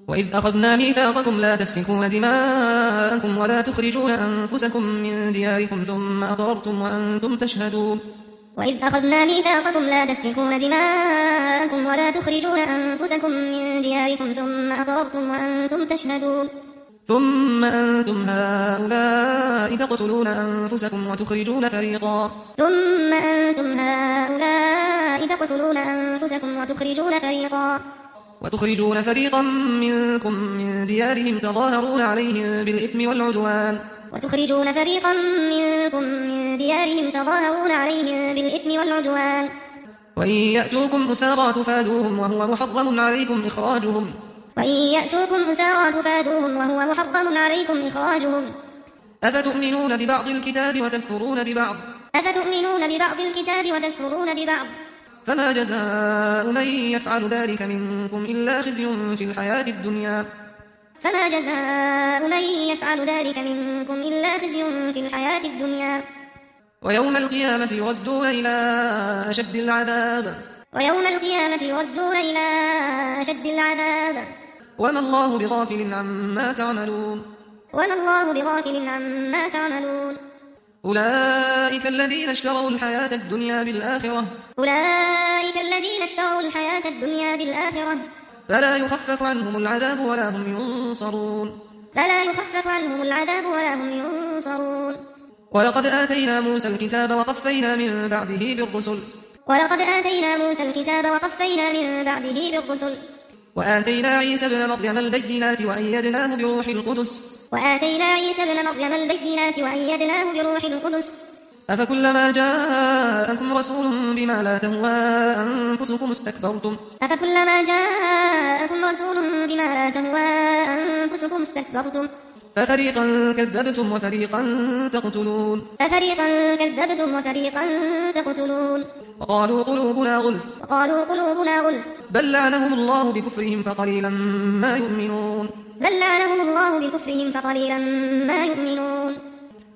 وإذ أخذنا ميثاقكم لا تسفكون دماءكم ولا تخرجون أنفسكم من دياركم ثم أقررتم وأنتم تشهدون وإذ أخذنا ميثاقكم لا تسفكون دماءكم ولا تخرجون أنفسكم من دياركم ثم أقررتم وأنتم تشهدون ثم أنتم هؤلاء تقتلون أنفسكم وتخرجون فريقا منكم من ديارهم تظاهرون عليهم بالإثم والعدوان وإن يأتوكم أسارى تفادوهم وهو محرم عليكم إخراجهم أفتؤمنون ببعض الكتاب وتكفرون ببعض فما جزاء من يفعل ذلك منكم إلا خزي في الحياة الدنيا ويوم القيامة يردون إلى أشد العذاب وما الله بغافل عما تعملون أولئك الذين اشتروا الحياة الدنيا بالآخرة فلا يخفف عنهم العذاب ولا هم ينصرون ولقد آتينا موسى الكتاب وقفينا من بعده بالرسل وآتينا عيسى ابن مريم البينات وأيدناه بروح القدس أفكلما جاءكم رسول بما لا تهوى أنفسكم استكبرتم ففريقا كذبتم وفريقا تقتلون وقالوا قلوبنا غلف بل لعنهم الله بكفرهم فقليلا ما يؤمنون